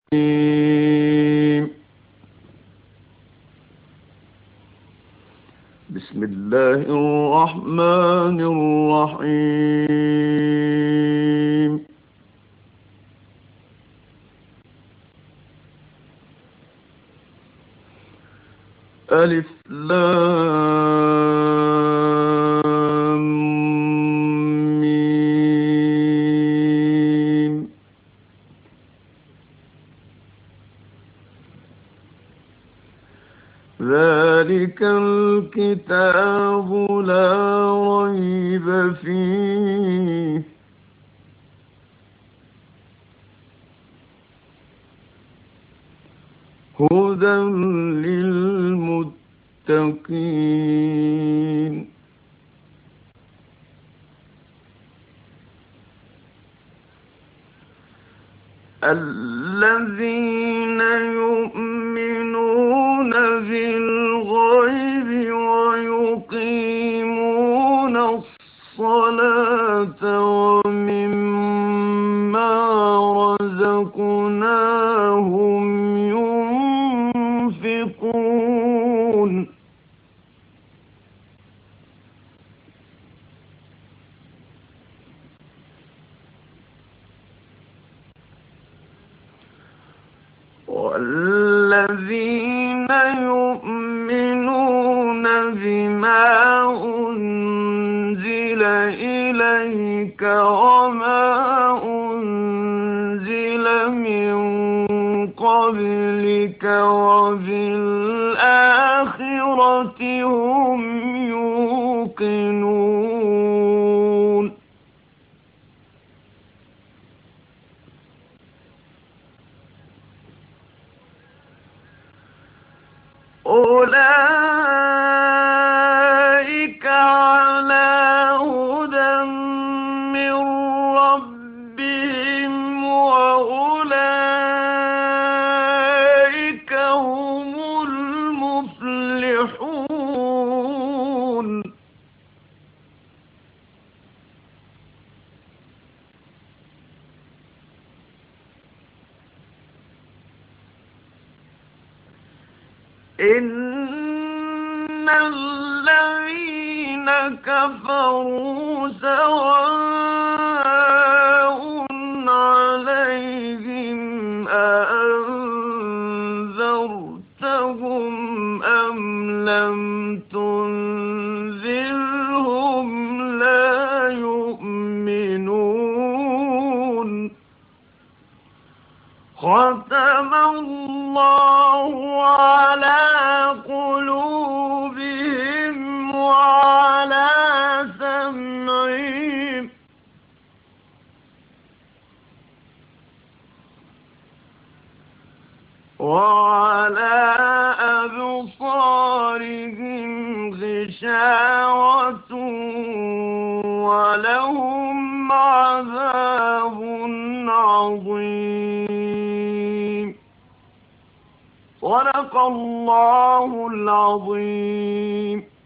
بسم الله الرحمن الرحيم. ألف لام ميم. ذلك الكتاب لا ريب فيه هدى للمتقين. الذين يؤمنون بالغيب ويقيمون الصلاة ومما رزقناهم ينفقون. والذين يؤمنون بما أنزل إليك وما أنزل من قبلك وبالآخرة هم يوقنون. أولئك على هدى من ربهم وأولئك هم المفلحون. إن الذين كفروا سواء عليهم أأنذرتهم أم لم تنذرهم لا يؤمنون. ختم الله على قلوبهم وعلى سمعهم وعلى أبصارهم غشاوة ولهم عذاب عظيم. صدق الله العظيم.